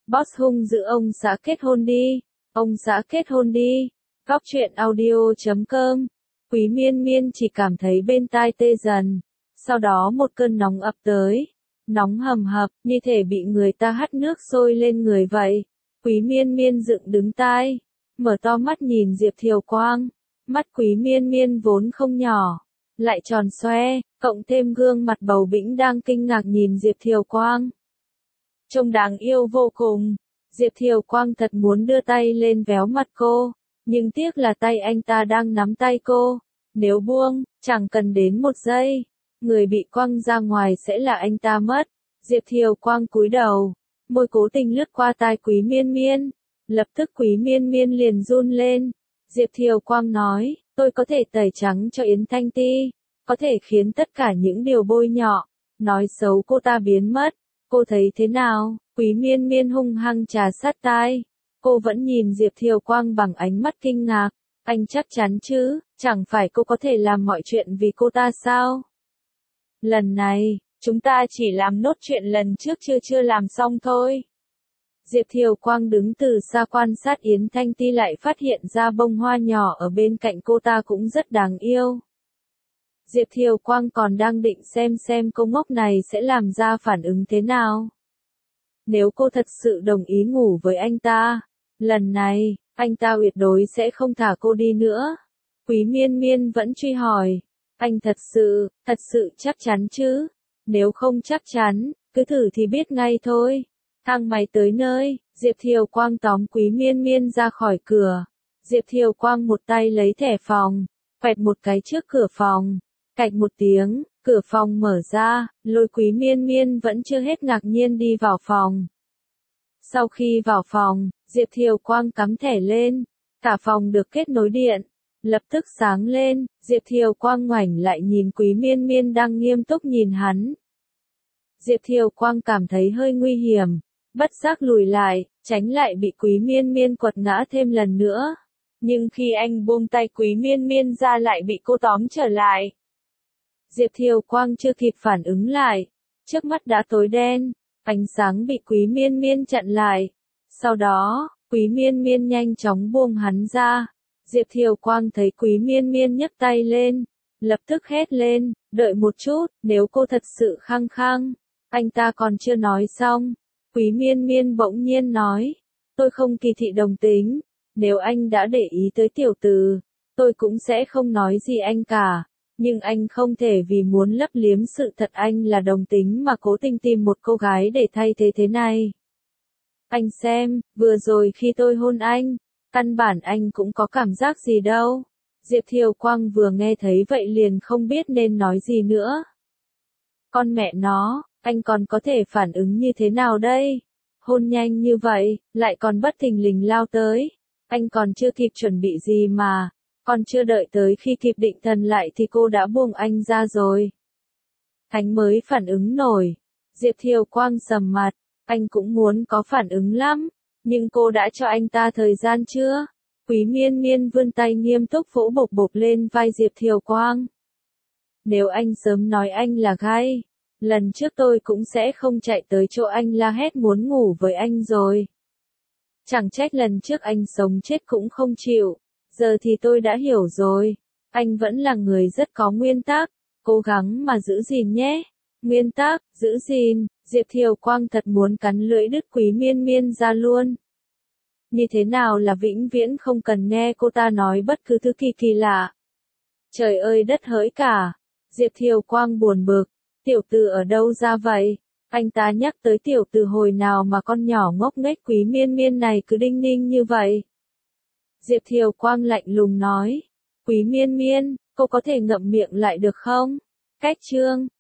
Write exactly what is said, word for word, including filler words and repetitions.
Boss hung dữ ông xã kết hôn đi. Ông xã kết hôn đi. Góc truyện audio chấm com. Quý Miên Miên chỉ cảm thấy bên tai tê dần. Sau đó một cơn nóng ập tới. Nóng hầm hập, như thể bị người ta hắt nước sôi lên người vậy. Quý Miên Miên dựng đứng tai. Mở to mắt nhìn Diệp Thiều Quang. Mắt Quý Miên Miên vốn không nhỏ. Lại tròn xoe, cộng thêm gương mặt bầu bĩnh đang kinh ngạc nhìn Diệp Thiều Quang. Trông đáng yêu vô cùng. Diệp Thiều Quang thật muốn đưa tay lên véo mặt cô. Nhưng tiếc là tay anh ta đang nắm tay cô. Nếu buông, chẳng cần đến một giây. Người bị quăng ra ngoài sẽ là anh ta mất. Diệp Thiều Quang cúi đầu. Môi cố tình lướt qua tai Quý Miên Miên. Lập tức Quý Miên Miên liền run lên. Diệp Thiều Quang nói, tôi có thể tẩy trắng cho Yến Thanh Ti. Có thể khiến tất cả những điều bôi nhọ, nói xấu cô ta biến mất. Cô thấy thế nào? Quý Miên Miên hung hăng trà sát tai. Cô vẫn nhìn Diệp Thiều Quang bằng ánh mắt kinh ngạc. Anh chắc chắn chứ, chẳng phải cô có thể làm mọi chuyện vì cô ta sao? Lần này, chúng ta chỉ làm nốt chuyện lần trước chưa chưa làm xong thôi. Diệp Thiều Quang đứng từ xa quan sát Yến Thanh Ti lại phát hiện ra bông hoa nhỏ ở bên cạnh cô ta cũng rất đáng yêu. Diệp Thiều Quang còn đang định xem xem cô ngốc này sẽ làm ra phản ứng thế nào. Nếu cô thật sự đồng ý ngủ với anh ta, lần này, anh ta tuyệt đối sẽ không thả cô đi nữa. Quý Miên Miên vẫn truy hỏi, anh thật sự, thật sự chắc chắn chứ? Nếu không chắc chắn, cứ thử thì biết ngay thôi. Thang máy tới nơi, Diệp Thiều Quang tóm Quý Miên Miên ra khỏi cửa. Diệp Thiều Quang một tay lấy thẻ phòng, quẹt một cái trước cửa phòng. Cạch một tiếng, cửa phòng mở ra, lôi Quý Miên Miên vẫn chưa hết ngạc nhiên đi vào phòng. Sau khi vào phòng, Diệp Thiều Quang cắm thẻ lên, cả phòng được kết nối điện, lập tức sáng lên, Diệp Thiều Quang ngoảnh lại nhìn Quý Miên Miên đang nghiêm túc nhìn hắn. Diệp Thiều Quang cảm thấy hơi nguy hiểm, bất giác lùi lại, tránh lại bị Quý Miên Miên quật ngã thêm lần nữa. Nhưng khi anh buông tay Quý Miên Miên ra lại bị cô tóm trở lại. Diệp Thiều Quang chưa kịp phản ứng lại, trước mắt đã tối đen, ánh sáng bị Quý Miên Miên chặn lại. Sau đó, Quý Miên Miên nhanh chóng buông hắn ra. Diệp Thiều Quang thấy Quý Miên Miên nhấc tay lên, lập tức hét lên, đợi một chút, nếu cô thật sự khăng khăng. Anh ta còn chưa nói xong, Quý Miên Miên bỗng nhiên nói, tôi không kỳ thị đồng tính, nếu anh đã để ý tới tiểu từ, tôi cũng sẽ không nói gì anh cả. Nhưng anh không thể vì muốn lấp liếm sự thật anh là đồng tính mà cố tình tìm một cô gái để thay thế thế này. Anh xem, vừa rồi khi tôi hôn anh, căn bản anh cũng có cảm giác gì đâu. Diệp Thiều Quang vừa nghe thấy vậy liền không biết nên nói gì nữa. Con mẹ nó, anh còn có thể phản ứng như thế nào đây? Hôn nhanh như vậy, lại còn bất thình lình lao tới. Anh còn chưa kịp chuẩn bị gì mà. Còn chưa đợi tới khi kịp định thần lại thì cô đã buông anh ra rồi. Anh mới phản ứng nổi. Diệp Thiều Quang sầm mặt, anh cũng muốn có phản ứng lắm, nhưng cô đã cho anh ta thời gian chưa? Quý Miên Miên vươn tay nghiêm túc vỗ bộc bộc lên vai Diệp Thiều Quang. Nếu anh sớm nói anh là gay, lần trước tôi cũng sẽ không chạy tới chỗ anh la hét muốn ngủ với anh rồi. Chẳng trách lần trước anh sống chết cũng không chịu. Giờ thì tôi đã hiểu rồi, anh vẫn là người rất có nguyên tắc, cố gắng mà giữ gìn nhé. Nguyên tắc, giữ gìn, Diệp Thiều Quang thật muốn cắn lưỡi đứt Quý Miên Miên ra luôn. Như thế nào là vĩnh viễn không cần nghe cô ta nói bất cứ thứ kỳ kỳ lạ. Trời ơi đất hỡi cả, Diệp Thiều Quang buồn bực, tiểu từ ở đâu ra vậy? Anh ta nhắc tới tiểu từ hồi nào mà con nhỏ ngốc nghếch Quý Miên Miên này cứ đinh ninh như vậy. Diệp Thiều Quang lạnh lùng nói, Quý Miên Miên, cô có thể ngậm miệng lại được không? Cách chương,